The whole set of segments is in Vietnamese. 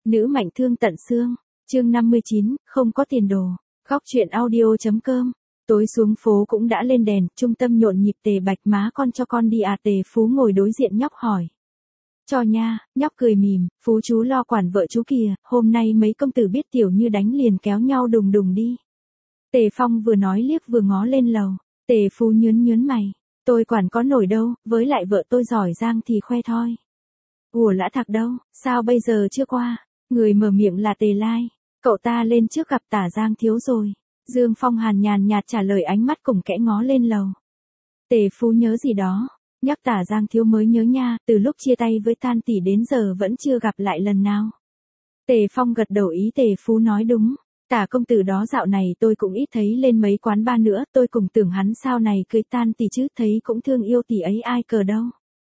Nữ mạnh thương tận xương, chương 59, không có tiền đồ, góc chuyện audio.com. Tối xuống phố cũng đã lên đèn, trung tâm nhộn nhịp. Tề Bạch má con cho con đi à? Tề Phú ngồi đối diện nhóc hỏi. Cho nha, nhóc cười mỉm, Phú chú lo quản vợ chú kìa, hôm nay mấy công tử biết Tiểu Như đánh liền kéo nhau đùng đùng đi. Tề Phong vừa nói liếc vừa ngó lên lầu. Tề Phú nhớn mày, tôi quản có nổi đâu, với lại vợ tôi giỏi giang thì khoe thôi. Ủa lã thạc đâu, sao bây giờ chưa qua? Người mở miệng là Tề Lai, cậu ta lên trước gặp Tả Giang thiếu rồi. Dương Phong Hàn nhàn nhạt trả lời, ánh mắt cùng kẽ ngó lên lầu. Tề Phú nhớ gì đó, nhắc Tả Giang thiếu mới nhớ nha, từ lúc chia tay với Tan tỷ đến giờ vẫn chưa gặp lại lần nào. Tề Phong gật đầu ý Tề Phú nói đúng, Tả công tử đó dạo này tôi cũng ít thấy lên mấy quán bar nữa, tôi cùng tưởng hắn sau này cưới Tan tỷ chứ, thấy cũng thương yêu tỷ ấy ai cờ đâu.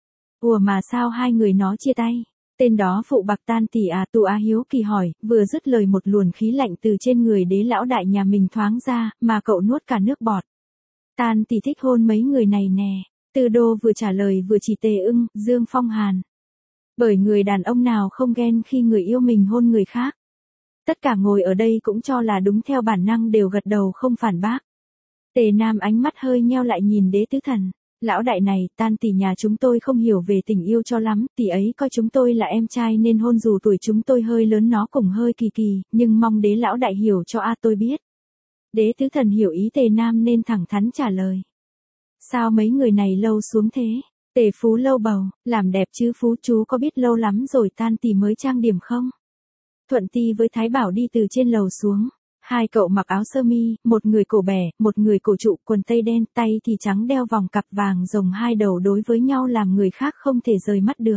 Ủa mà sao hai người nó chia tay? Tên đó phụ bạc Tan tỷ à? Tụ Á hiếu kỳ hỏi, vừa dứt lời một luồng khí lạnh từ trên người đế lão đại nhà mình thoáng ra, mà cậu nuốt cả nước bọt. Tan tỷ thích hôn mấy người này nè. Tư Đô vừa trả lời vừa chỉ Tề Ưng, Dương Phong Hàn. Bởi người đàn ông nào không ghen khi người yêu mình hôn người khác. Tất cả ngồi ở đây cũng cho là đúng, theo bản năng đều gật đầu không phản bác. Tề Nam ánh mắt hơi nheo lại nhìn đế tứ thần. Lão đại này, Tan tỷ nhà chúng tôi không hiểu về tình yêu cho lắm, tỷ ấy coi chúng tôi là em trai nên hôn, dù tuổi chúng tôi hơi lớn nó cũng hơi kỳ kỳ, nhưng mong đế lão đại hiểu cho tôi biết. Đế tứ thần hiểu ý Tề Nam nên thẳng thắn trả lời. Sao mấy người này lâu xuống thế? Tề Phú lâu bầu, làm đẹp chứ Phú chú có biết lâu lắm rồi Tan tỷ mới trang điểm không? Thuận Ti với Thái Bảo đi từ trên lầu xuống. Hai cậu mặc áo sơ mi, một người cổ bẻ, một người cổ trụ, quần tây đen, tay thì trắng, đeo vòng cặp vàng rồng hai đầu, đối với nhau làm người khác không thể rời mắt được.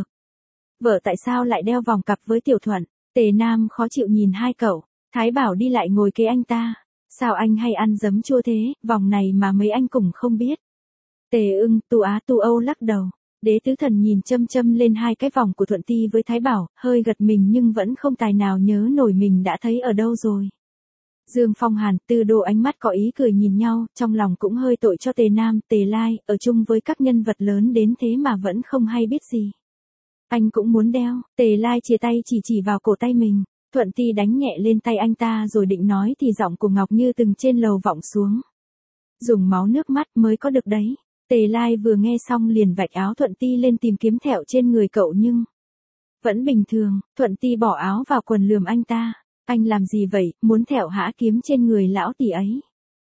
Vợ tại sao lại đeo vòng cặp với Tiểu Thuận? Tề Nam khó chịu nhìn hai cậu. Thái Bảo đi lại ngồi kế anh ta. Sao anh hay ăn giấm chua thế, vòng này mà mấy anh cũng không biết. Tề Ưng, Tu Á, Tu Âu lắc đầu. Đế tứ thần nhìn châm lên hai cái vòng của Thuận Ti với Thái Bảo, hơi gật mình nhưng vẫn không tài nào nhớ nổi mình đã thấy ở đâu rồi. Dương Phong Hàn, Tư Đô ánh mắt có ý cười nhìn nhau, trong lòng cũng hơi tội cho Tề Nam, Tề Lai, ở chung với các nhân vật lớn đến thế mà vẫn không hay biết gì. Anh cũng muốn đeo. Tề Lai chia tay chỉ vào cổ tay mình. Thuận Ti đánh nhẹ lên tay anh ta rồi định nói thì giọng của Ngọc Như từng trên lầu vọng xuống. Dùng máu nước mắt mới có được đấy. Tề Lai vừa nghe xong liền vạch áo Thuận Ti lên tìm kiếm thẹo trên người cậu nhưng vẫn bình thường. Thuận Ti bỏ áo vào quần lườm anh ta. Anh làm gì vậy, muốn thẹo hả? Kiếm trên người lão tỷ ấy.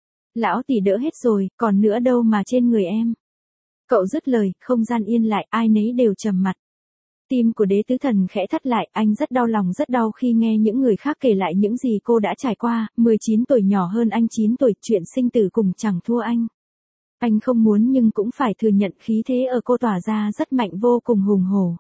Lão tỷ đỡ hết rồi, còn nữa đâu mà trên người em. Cậu dứt lời, không gian yên lại, ai nấy đều trầm mặt. Tim của đế tứ thần khẽ thắt lại, anh rất đau lòng, rất đau khi nghe những người khác kể lại những gì cô đã trải qua. 19 tuổi nhỏ hơn anh 9 tuổi, chuyện sinh tử cùng chẳng thua anh. Anh không muốn nhưng cũng phải thừa nhận khí thế ở cô tỏa ra rất mạnh, vô cùng hùng hổ.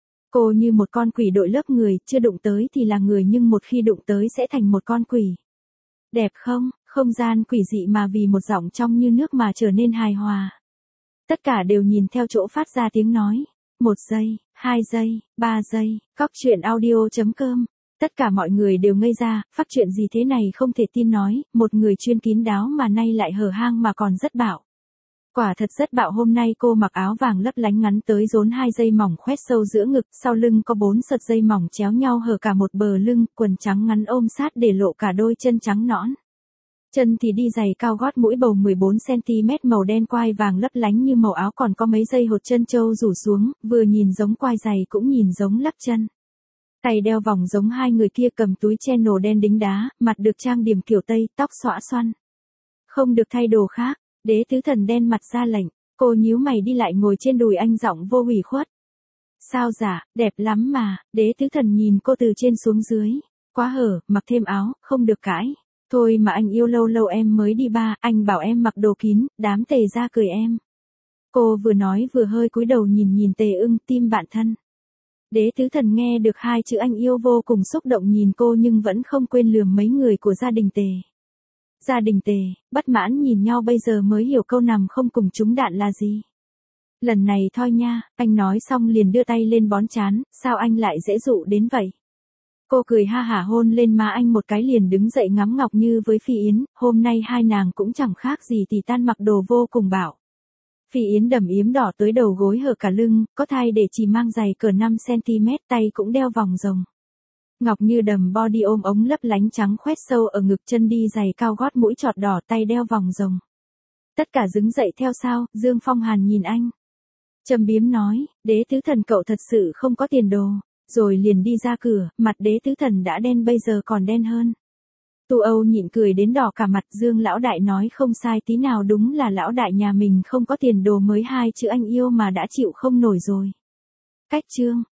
Cô như một con quỷ đội lớp người, chưa đụng tới thì là người nhưng một khi đụng tới sẽ thành một con quỷ. Đẹp không? Không gian quỷ dị mà vì một giọng trong như nước mà trở nên hài hòa. Tất cả đều nhìn theo chỗ phát ra tiếng nói. 1 giây, 2 giây, 3 giây, góc chuyện audio.com. Tất cả mọi người đều ngây ra, phát chuyện gì thế này không thể tin nói, một người chuyên kín đáo mà nay lại hở hang mà còn rất bạo. Quả thật rất bạo. Hôm nay cô mặc áo vàng lấp lánh ngắn tới rốn 2 dây mỏng khoét sâu giữa ngực, sau lưng có 4 sợi dây mỏng chéo nhau hở cả một bờ lưng, quần trắng ngắn ôm sát để lộ cả đôi chân trắng nõn. Chân thì đi giày cao gót mũi bầu 14cm màu đen, quai vàng lấp lánh như màu áo, còn có mấy dây hột chân trâu rủ xuống, vừa nhìn giống quai giày cũng nhìn giống lắp chân. Tay đeo vòng giống hai người kia, cầm túi Chanel đen đính đá, mặt được trang điểm kiểu Tây, tóc xõa xoăn. Không được thay đồ khác. Đế tứ thần đen mặt ra lệnh, cô nhíu mày đi lại ngồi trên đùi anh, giọng vô ủy khuất. Sao dạ, đẹp lắm mà. Đế tứ thần nhìn cô từ trên xuống dưới. Quá hở, mặc thêm áo, không được cãi. Thôi mà anh yêu, lâu lâu em mới đi ba, anh bảo em mặc đồ kín, đám Tề ra cười em. Cô vừa nói vừa hơi cúi đầu nhìn Tề Ưng, tim bạn thân. Đế tứ thần nghe được hai chữ anh yêu vô cùng xúc động, nhìn cô nhưng vẫn không quên lườm mấy người của gia đình Tề. Gia đình Tề, bất mãn nhìn nhau bây giờ mới hiểu câu nằm không cùng trúng đạn là gì. Lần này thôi nha, anh nói xong liền đưa tay lên bón trán, sao anh lại dễ dụ đến vậy? Cô cười ha hả hôn lên má anh một cái liền đứng dậy ngắm Ngọc Như với Phi Yến, hôm nay hai nàng cũng chẳng khác gì thì tan mặc đồ vô cùng bạo. Phi Yến đầm yếm đỏ tới đầu gối hở cả lưng, có thai để chỉ mang giày cỡ 5cm, tay cũng đeo vòng rồng. Ngọc Như đầm body ôm ống lấp lánh trắng khoét sâu ở ngực, chân đi giày cao gót mũi chọt đỏ, tay đeo vòng rồng. Tất cả đứng dậy theo sau, Dương Phong Hàn nhìn anh. Châm biếm nói, Đế tứ thần cậu thật sự không có tiền đồ, rồi liền đi ra cửa, mặt Đế tứ thần đã đen bây giờ còn đen hơn. Tu Âu nhịn cười đến đỏ cả mặt, Dương lão đại nói không sai tí nào, đúng là lão đại nhà mình không có tiền đồ, mới hai chữ anh yêu mà đã chịu không nổi rồi. Cách chương